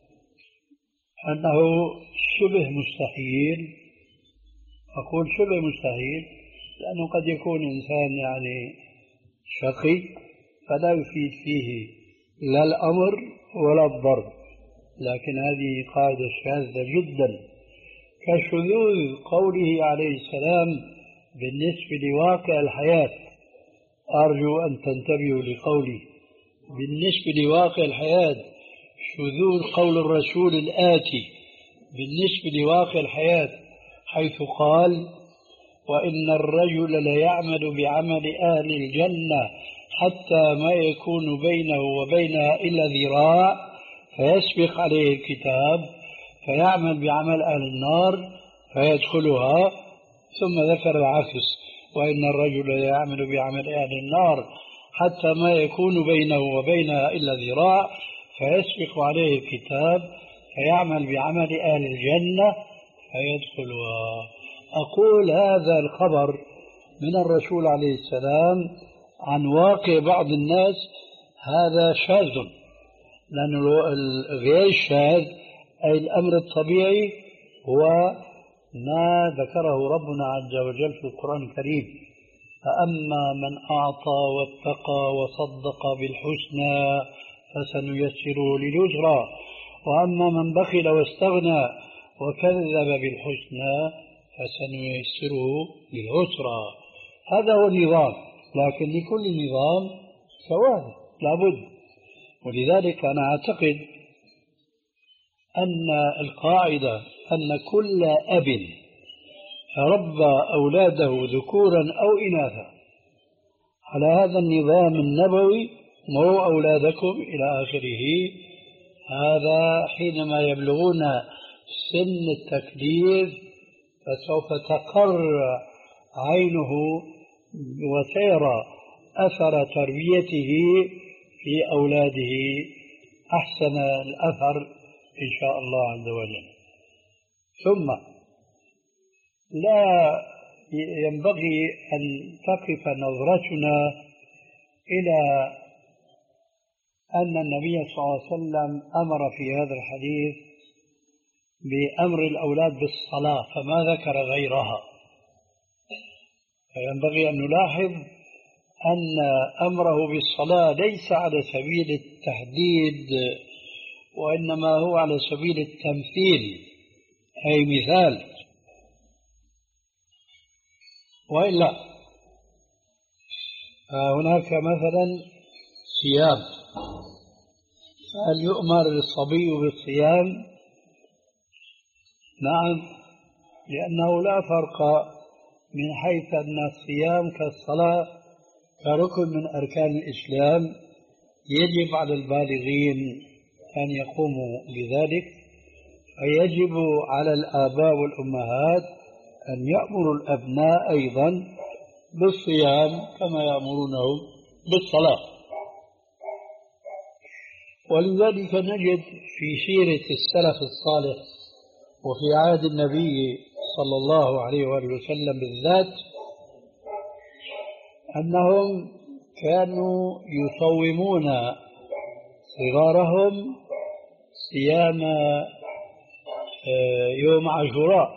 أنه شبه مستحيل. أقول شبه مستحيل لأنه قد يكون إنسان يعني شقي فلا يفيد فيه لا الأمر ولا الضرب، لكن هذه قاعدة شاذة جدا، كشذوذ قوله عليه السلام بالنسبة لواقع الحياة. أرجو أن تنتبهوا لقولي بالنسبة لواقع الحياة، شذوذ قول الرسول الآتي بالنسبة لواقع الحياة، حيث قال وإن الرجل ليعمل بعمل أهل الجنة حتى ما يكون بينه وبينها إلا ذراع فيسبق عليه الكتاب فيعمل بعمل أهل النار فيدخلها، ثم ذكر العكس: وإن الرجل ليعمل بعمل أهل النار حتى ما يكون بينه وبينها إلا ذراع فيسبق عليه الكتاب فيعمل بعمل أهل الجنة فيدخلها. أقول هذا الخبر من الرسول عليه السلام عن واقع بعض الناس هذا شاذ، لأن غير الشاذ أي الأمر الطبيعي هو ما ذكره ربنا عز وجل في القرآن الكريم: فأما من أعطى واتقى وصدق بالحسنى فسنيسره لليسرى، وأما من بخل واستغنى وكذب بالحسنى فسنيسره للعسرى. هذا هو النظام، لكن لكل نظام شواذ لابد. ولذلك أنا أعتقد أن القاعدة أن كل أب ربى أولاده ذكورا أو إناثا على هذا النظام النبوي: مروا أولادكم إلى آخره، هذا حينما يبلغون سن التكليف فسوف تقر عينه وسيرى أثر تربيته في أولاده أحسن الأثر إن شاء الله عز وجل. ثم لا ينبغي أن تقف نظرتنا إلى أن النبي صلى الله عليه وسلم أمر في هذا الحديث بأمر الأولاد بالصلاة فما ذكر غيرها. فينبغي أن نلاحظ أن أمره بالصلاة ليس على سبيل التحديد، وإنما هو على سبيل التمثيل، أي مثال. وإلا هناك مثلا صيام، هل يؤمر الصبي بالصيام؟ نعم، لأنه لا فرق من حيث أن الصيام كالصلاة كركن من أركان الإسلام يجب على البالغين أن يقوموا بذلك، فيجب على الآباء والأمهات أن يأمروا الأبناء أيضا بالصيام كما يأمرونهم بالصلاة. ولذلك نجد في سيرة السلف الصالح وفي عهد النبي صلى الله عليه وآله وسلم بالذات أنهم كانوا يصومون صغارهم صيام يوم عاشوراء،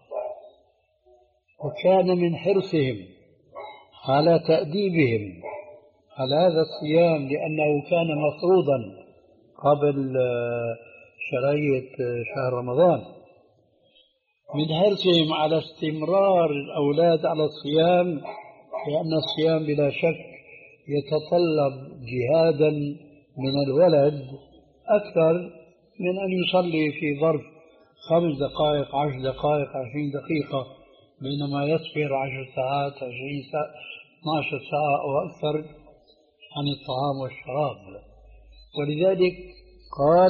وكان من حرصهم على تأديبهم على هذا الصيام لأنه كان مفروضا قبل شرعية شهر رمضان، من حرصهم على استمرار الأولاد على الصيام، لأن الصيام بلا شك يتطلب جهادا من الولد أكثر من أن يصلي في ظرف خمس دقائق عشر دقائق عشرين دقيقة، بينما يصبر عشر ساعات عشرين ساعة اثنتا عشرة ساعة أو أكثر عن الطعام والشراب. ولذلك قال: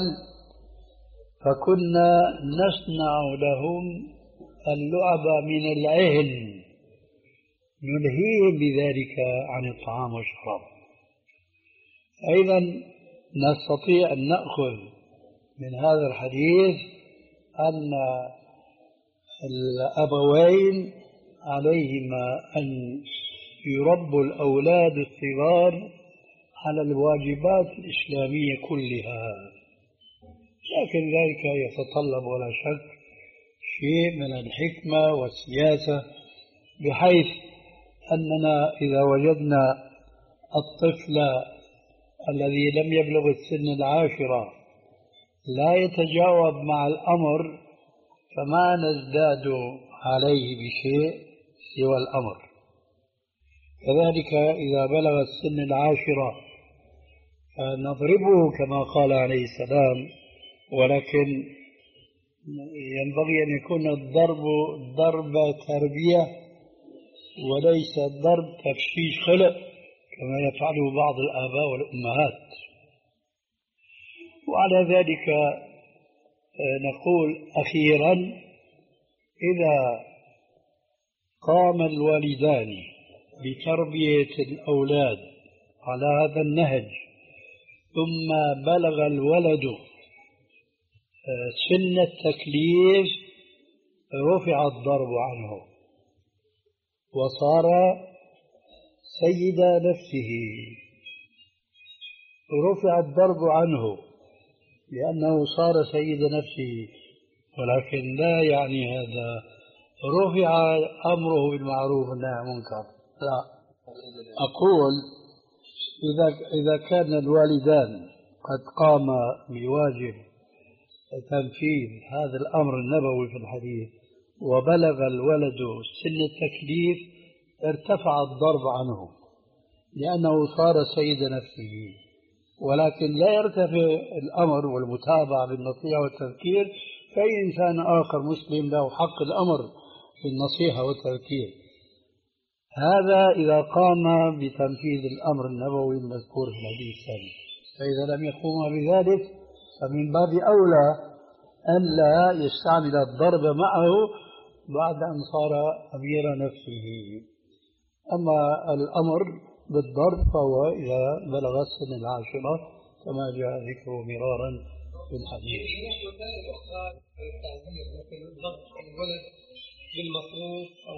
فكنا نصنع لهم اللعب من العهن نلهيهم بذلك عن الطعام والشراب. أيضا نستطيع أن نأخذ من هذا الحديث أن الأبوين عليهما أن يربوا الأولاد الصغار على الواجبات الإسلامية كلها، لكن ذلك يتطلب ولا شك شيء من الحكمة والسياسة، بحيث أننا إذا وجدنا الطفل الذي لم يبلغ السن العاشرة لا يتجاوب مع الأمر فما نزداد عليه بشيء سوى الأمر. كذلك إذا بلغ السن العاشرة نضربه كما قال عليه السلام، ولكن ينبغي أن يكون الضرب ضرب تربية وليس الضرب تفشيش خلق كما يفعله بعض الآباء والأمهات. وعلى ذلك نقول أخيرا إذا قام الوالدان بتربية الأولاد على هذا النهج ثم بلغ الولد سن التكليف رفع الضرب عنه وصار سيد نفسه، رفع الضرب عنه لأنه صار سيد نفسه، ولكن لا يعني هذا رفع أمره بالمعروف والنهي عن المنكر، لا. أقول إذا إذا كان الوالدان قد قاما بواجب تنفيذ هذا الأمر النبوي في الحديث وبلغ الولد سن التكليف ارتفع الضرب عنه لأنه صار سيد نفسه، ولكن لا يرتفع الأمر والمتابعة بالنصيحة والتذكير، فأي إنسان آخر مسلم له حق الأمر بالنصيحة والتذكير. هذا إذا قام بتنفيذ الأمر النبوي المذكور في الحديث الثاني، فإذا لم يقوم بذلك فمن باب أولى أن لا يستعمل الضرب معه بعد أن صار أمير نفسه. أما الأمر بالضرب فهو إذا بلغ السن العاشرة كما جاء ذكره مرارا في الحديث. الولد بالمصروف أو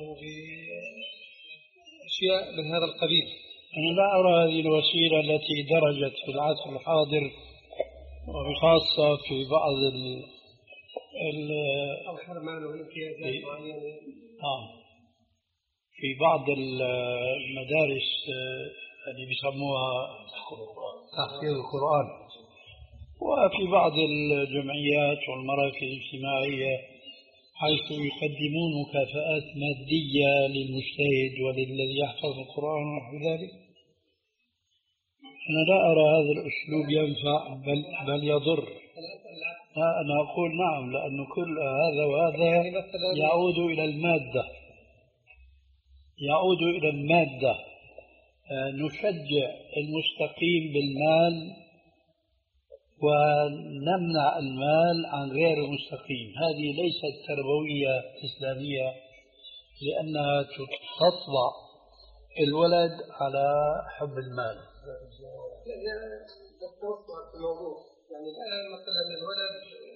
بأشياء من هذا القبيل. أنا لا أرى هذه الوسيلة التي درجت في العصر الحاضر وبخاصة في بعض ال ال أو حرمان والامتيازات معينة. آه في بعض المدارس اللي بيسموها تحفيظ القرآن، وفي بعض الجمعيات والمراكز الاجتماعية حيث يقدمون مكافآت مادية للمجتهد وللذي يحفظ القرآن ونحو ذلك. أنا لا أرى هذا الأسلوب ينفع بل, بل يضر. لا أنا أقول نعم، لأن كل هذا وهذا يعود إلى المادة يعود إلى المادة نشجع المستقيم بالمال ونمنع المال عن غير المستقيم. هذه ليست تربوية إسلامية، لأنها تطبع الولد على حب المال. تتوسع في الموضوع، يعني الآن مثلا الولد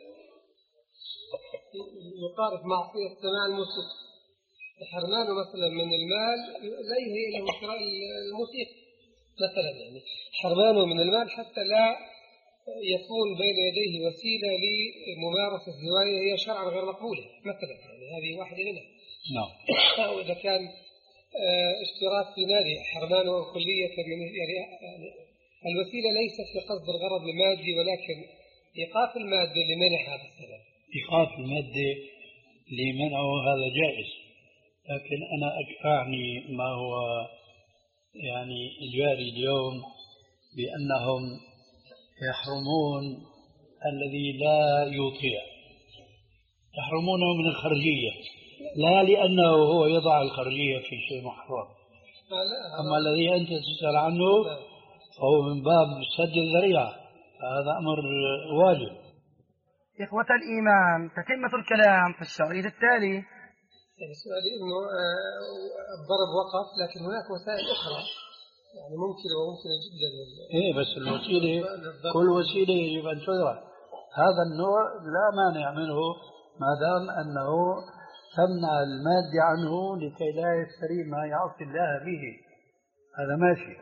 يقارف معصية سماع الموسيقى، حرمانه مثلا من المال لا يهيئ له شراء الموسيقى مثلا، يعني حرمانه من المال حتى لا يكون بين يديه وسيلة لممارسة هواية هي شرعا غير مقبولة مثلا، يعني هذه واحدة منها. نعم. أو إذا كان اشتراك في نادي حرمانه كلية، يعني الوسيلة ليست لقصد الغرض المادي ولكن إيقاف المادة لمنع هذا السبب. إيقاف المادة لمنعه هذا جائز، لكن أنا أعني ما هو يعني جاري اليوم بأنهم يحرمون الذي لا يطيع، يحرمونه من الخرجية، لا لأنه هو يضع الخرجية في شيء محرم. أما الذي أنت تسأل عنه فهو من باب سد الذريعة، هذا أمر واجب. إخوة الإيمان، تتمة الكلام في الشريط التالي. يعني سؤالي إنه الضرب وقف، لكن هناك وسائل أخرى يعني ممكنة وممكنة جدا. إيه بس الوسيلة كل وسيلة يجب أن تدرك. هذا النوع لا مانع منه ما دام أنه تمنع المادة عنه لكي لا يشتري ما يعصي الله به، هذا ماشي.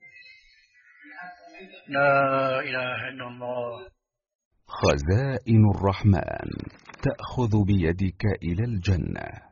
لا إله إلا الله. خزائن الرحمن تأخذ بيدك إلى الجنة.